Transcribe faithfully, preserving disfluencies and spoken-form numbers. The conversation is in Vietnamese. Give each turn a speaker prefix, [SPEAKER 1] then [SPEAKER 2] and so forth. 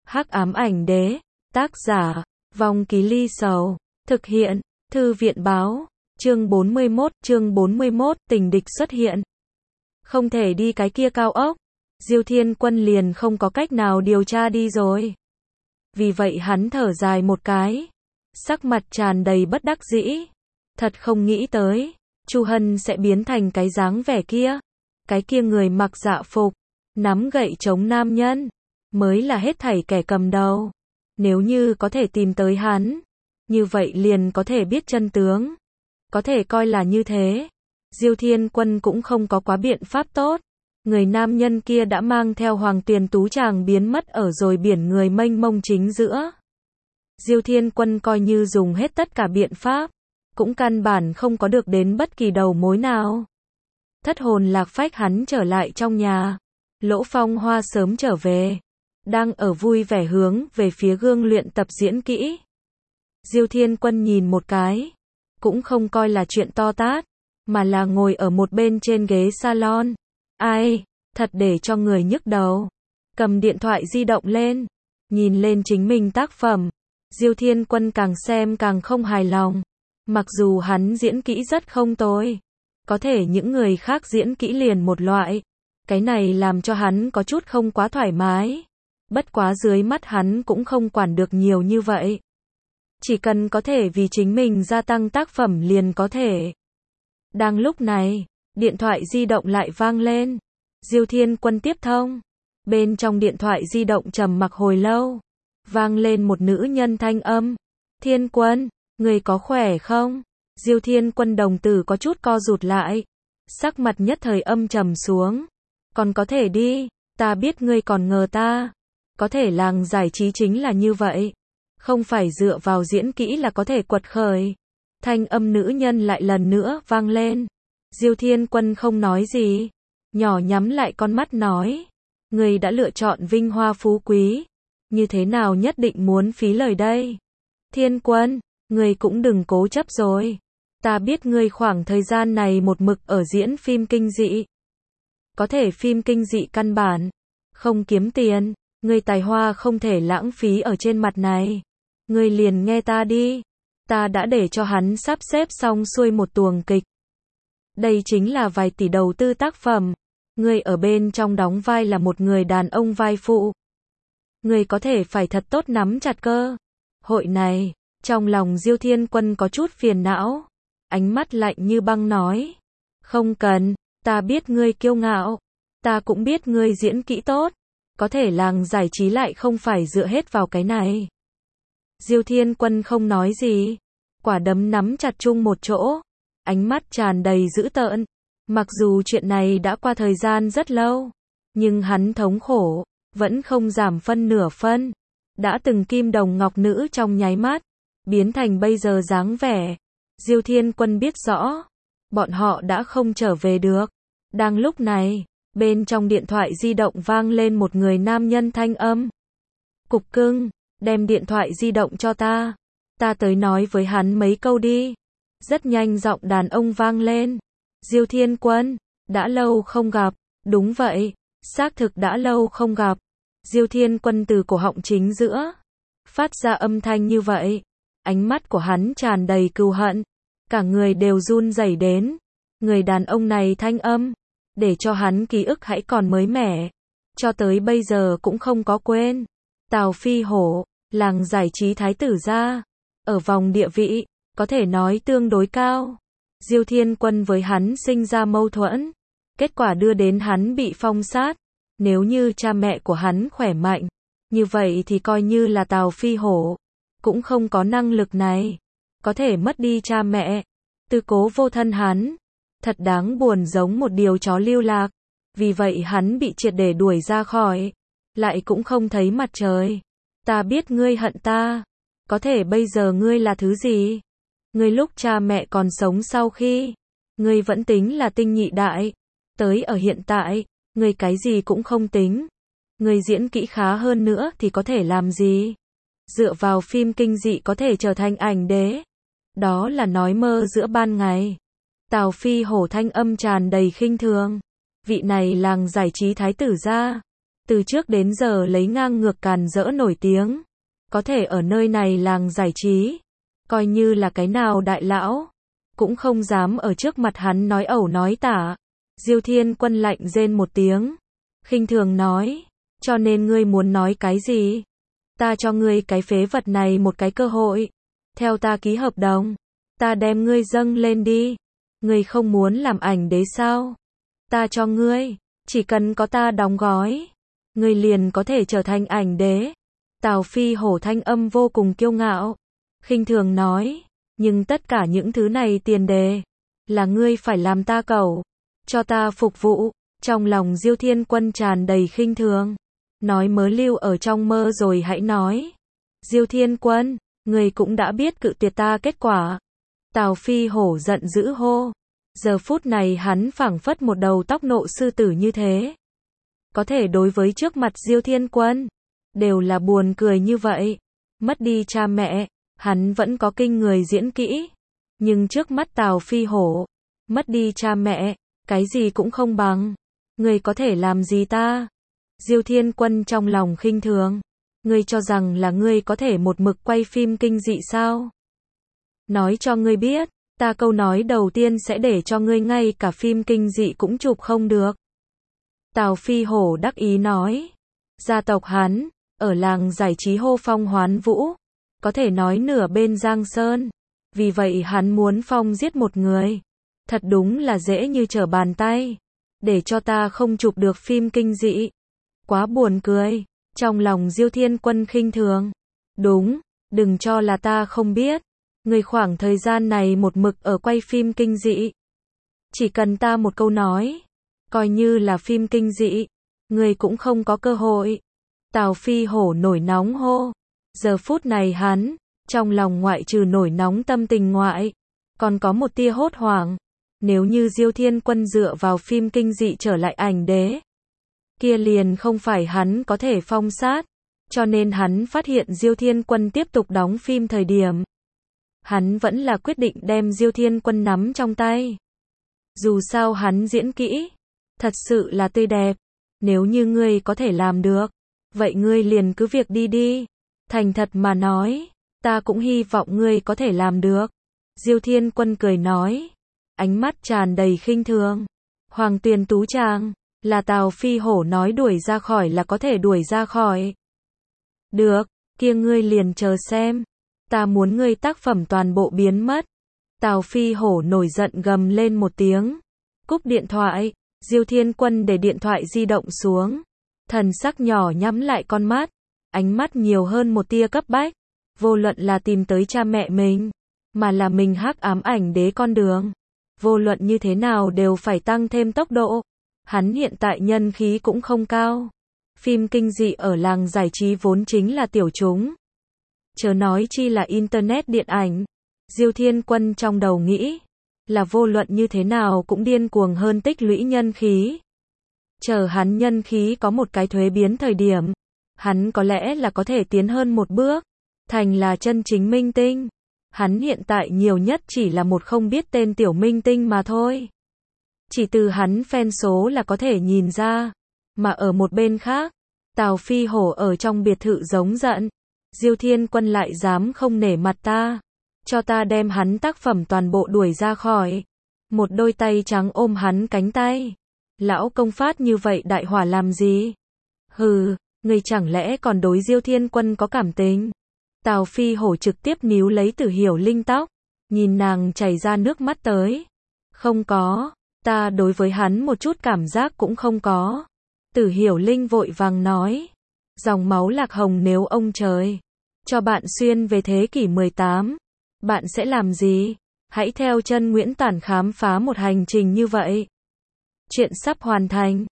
[SPEAKER 1] Hắc ám ảnh đế, tác giả, Vong Ký Ly Sầu, thực hiện, Thư viện báo, chương bốn mươi mốt, chương bốn mươi mốt, tình địch xuất hiện. Không thể đi cái kia cao ốc, Diêu Thiên Quân liền không có cách nào điều tra đi rồi. Vì vậy hắn thở dài một cái, sắc mặt tràn đầy bất đắc dĩ. Thật không nghĩ tới, Chu Hân sẽ biến thành cái dáng vẻ kia. Cái kia người mặc dạ phục, nắm gậy chống nam nhân, mới là hết thảy kẻ cầm đầu. Nếu như có thể tìm tới hắn, như vậy liền có thể biết chân tướng. Có thể coi là như thế. Diêu Thiên Quân cũng không có quá biện pháp tốt. Người nam nhân kia đã mang theo Hoàng Tuyền Tú chàng biến mất ở rồi biển người mênh mông chính giữa. Diêu Thiên Quân coi như dùng hết tất cả biện pháp, cũng căn bản không có được đến bất kỳ đầu mối nào. Thất hồn lạc phách hắn trở lại trong nhà. Lỗ Phong Hoa sớm trở về, đang ở vui vẻ hướng về phía gương luyện tập diễn kỹ. Diêu Thiên Quân nhìn một cái, cũng không coi là chuyện to tát, mà là ngồi ở một bên trên ghế salon. Ai, thật để cho người nhức đầu. Cầm điện thoại di động lên, nhìn lên chính mình tác phẩm. Diêu Thiên Quân càng xem càng không hài lòng. Mặc dù hắn diễn kỹ rất không tồi, có thể những người khác diễn kỹ liền một loại. Cái này làm cho hắn có chút không quá thoải mái. Bất quá dưới mắt hắn cũng không quản được nhiều như vậy. Chỉ cần có thể vì chính mình gia tăng tác phẩm liền có thể. Đang lúc này, điện thoại di động lại vang lên. Diêu Thiên Quân tiếp thông. Bên trong điện thoại di động trầm mặc hồi lâu, vang lên một nữ nhân thanh âm. Thiên Quân, người có khỏe không? Diêu Thiên Quân đồng tử có chút co rụt lại, sắc mặt nhất thời âm trầm xuống. Còn có thể đi, ta biết ngươi còn ngờ ta. Có thể làng giải trí chính là như vậy, không phải dựa vào diễn kỹ là có thể quật khởi. Thanh âm nữ nhân lại lần nữa vang lên. Diêu Thiên Quân không nói gì, nhỏ nhắm lại con mắt nói, ngươi đã lựa chọn vinh hoa phú quý, như thế nào nhất định muốn phí lời đây? Thiên Quân, ngươi cũng đừng cố chấp rồi. Ta biết ngươi khoảng thời gian này một mực ở diễn phim kinh dị. Có thể phim kinh dị căn bản không kiếm tiền, ngươi tài hoa không thể lãng phí ở trên mặt này. Ngươi liền nghe ta đi, ta đã để cho hắn sắp xếp xong xuôi một tuồng kịch. Đây chính là vài tỷ đầu tư tác phẩm. Ngươi ở bên trong đóng vai là một người đàn ông vai phụ. Ngươi có thể phải thật tốt nắm chặt cơ hội này. Trong lòng Diêu Thiên Quân có chút phiền não, ánh mắt lạnh như băng nói, không cần, ta biết ngươi kiêu ngạo, ta cũng biết ngươi diễn kỹ tốt, có thể làng giải trí lại không phải dựa hết vào cái này. Diêu Thiên Quân không nói gì, quả đấm nắm chặt chung một chỗ, ánh mắt tràn đầy dữ tợn. Mặc dù chuyện này đã qua thời gian rất lâu, nhưng hắn thống khổ vẫn không giảm phân nửa phân. Đã từng kim đồng ngọc nữ trong nháy mắt biến thành bây giờ dáng vẻ. Diêu Thiên Quân biết rõ, bọn họ đã không trở về được. Đang lúc này, bên trong điện thoại di động vang lên một người nam nhân thanh âm. Cục cưng, đem điện thoại di động cho ta, ta tới nói với hắn mấy câu đi. Rất nhanh giọng đàn ông vang lên. Diêu Thiên Quân, đã lâu không gặp. Đúng vậy, xác thực đã lâu không gặp. Diêu Thiên Quân từ cổ họng chính giữa phát ra âm thanh như vậy. Ánh mắt của hắn tràn đầy cừu hận, cả người đều run rẩy đến. Người đàn ông này thanh âm, để cho hắn ký ức hãy còn mới mẻ, cho tới bây giờ cũng không có quên. Tào Phi Hổ, làng giải trí thái tử gia, ở vòng địa vị, có thể nói tương đối cao. Diêu Thiên Quân với hắn sinh ra mâu thuẫn, kết quả đưa đến hắn bị phong sát. Nếu như cha mẹ của hắn khỏe mạnh, như vậy thì coi như là Tào Phi Hổ cũng không có năng lực này, có thể mất đi cha mẹ, tư cố vô thân hắn, thật đáng buồn giống một điều chó lưu lạc. Vì vậy hắn bị triệt để đuổi ra khỏi, lại cũng không thấy mặt trời. Ta biết ngươi hận ta, có thể bây giờ ngươi là thứ gì? Ngươi lúc cha mẹ còn sống sau khi, ngươi vẫn tính là tinh nhị đại, tới ở hiện tại, ngươi cái gì cũng không tính. Ngươi diễn kỹ khá hơn nữa thì có thể làm gì? Dựa vào phim kinh dị có thể trở thành ảnh đế, đó là nói mơ giữa ban ngày. Tào Phi Hổ thanh âm tràn đầy khinh thường. Vị này làng giải trí thái tử gia, từ trước đến giờ lấy ngang ngược càn rỡ nổi tiếng, có thể ở nơi này làng giải trí, coi như là cái nào đại lão, cũng không dám ở trước mặt hắn nói ẩu nói tả. Diêu Thiên Quân lạnh rên một tiếng, khinh thường nói, cho nên ngươi muốn nói cái gì? Ta cho ngươi cái phế vật này một cái cơ hội, theo ta ký hợp đồng, ta đem ngươi dâng lên đi. Ngươi không muốn làm ảnh đế sao? Ta cho ngươi, chỉ cần có ta đóng gói, ngươi liền có thể trở thành ảnh đế. Tào Phi Hổ thanh âm vô cùng kiêu ngạo, khinh thường nói, nhưng tất cả những thứ này tiền đề, là ngươi phải làm ta cẩu, cho ta phục vụ. Trong lòng Diêu Thiên Quân tràn đầy khinh thường, nói mớ lưu ở trong mơ rồi hãy nói. Diêu Thiên Quân, ngươi cũng đã biết cự tuyệt ta kết quả. Tào Phi Hổ giận dữ hô, giờ phút này hắn phảng phất một đầu tóc nộ sư tử như thế. Có thể đối với trước mặt Diêu Thiên Quân, đều là buồn cười như vậy. Mất đi cha mẹ, hắn vẫn có kinh người diễn kỹ, nhưng trước mắt Tào Phi Hổ, mất đi cha mẹ, cái gì cũng không bằng. Ngươi có thể làm gì ta? Diêu Thiên Quân trong lòng khinh thường, ngươi cho rằng là ngươi có thể một mực quay phim kinh dị sao? Nói cho ngươi biết, ta câu nói đầu tiên sẽ để cho ngươi ngay cả phim kinh dị cũng chụp không được. Tào Phi Hổ đắc ý nói, gia tộc hắn, ở làng giải trí hô phong hoán vũ, có thể nói nửa bên Giang Sơn, vì vậy hắn muốn phong giết một người, thật đúng là dễ như trở bàn tay, để cho ta không chụp được phim kinh dị. Quá buồn cười, trong lòng Diêu Thiên Quân khinh thường, đúng, đừng cho là ta không biết, người khoảng thời gian này một mực ở quay phim kinh dị. Chỉ cần ta một câu nói, coi như là phim kinh dị, người cũng không có cơ hội. Tào Phi Hổ nổi nóng hô, giờ phút này hắn, trong lòng ngoại trừ nổi nóng tâm tình ngoại, còn có một tia hốt hoảng. Nếu như Diêu Thiên Quân dựa vào phim kinh dị trở lại ảnh đế, kia liền không phải hắn có thể phong sát, cho nên hắn phát hiện Diêu Thiên Quân tiếp tục đóng phim thời điểm, hắn vẫn là quyết định đem Diêu Thiên Quân nắm trong tay. Dù sao hắn diễn kỹ, thật sự là tươi đẹp, nếu như ngươi có thể làm được, vậy ngươi liền cứ việc đi đi. Thành thật mà nói, ta cũng hy vọng ngươi có thể làm được. Diêu Thiên Quân cười nói, ánh mắt tràn đầy khinh thường. Hoàng Tuyền Tú Trang, là Tào Phi Hổ nói đuổi ra khỏi là có thể đuổi ra khỏi. Được, kia ngươi liền chờ xem. Ta muốn ngươi tác phẩm toàn bộ biến mất. Tào Phi Hổ nổi giận gầm lên một tiếng. Cúp điện thoại, Diêu Thiên Quân để điện thoại di động xuống. Thần sắc nhỏ nhắm lại con mắt. Ánh mắt nhiều hơn một tia cấp bách. Vô luận là tìm tới cha mẹ mình, mà là mình hắc ám ảnh đế con đường. Vô luận như thế nào đều phải tăng thêm tốc độ. Hắn hiện tại nhân khí cũng không cao. Phim kinh dị ở làng giải trí vốn chính là tiểu chúng, chớ nói chi là internet điện ảnh. Diêu Thiên Quân trong đầu nghĩ, là vô luận như thế nào cũng điên cuồng hơn tích lũy nhân khí. Chờ hắn nhân khí có một cái thuế biến thời điểm, hắn có lẽ là có thể tiến hơn một bước, thành là chân chính minh tinh. Hắn hiện tại nhiều nhất chỉ là một không biết tên tiểu minh tinh mà thôi. Chỉ từ hắn fan số là có thể nhìn ra. Mà ở một bên khác, Tào Phi Hổ ở trong biệt thự giống giận. Diêu Thiên Quân lại dám không nể mặt ta, cho ta đem hắn tác phẩm toàn bộ đuổi ra khỏi. Một đôi tay trắng ôm hắn cánh tay. Lão công phát như vậy đại hỏa làm gì? Hừ, người chẳng lẽ còn đối Diêu Thiên Quân có cảm tình? Tào Phi Hổ trực tiếp níu lấy Tử Hiểu Linh tóc, nhìn nàng chảy ra nước mắt tới. Không có, ta đối với hắn một chút cảm giác cũng không có. Tử Hiểu Linh vội vàng nói, dòng máu lạc hồng nếu ông trời cho bạn xuyên về thế kỷ mười tám, bạn sẽ làm gì? Hãy theo chân Nguyễn Tản khám phá một hành trình như vậy. Chuyện sắp hoàn thành.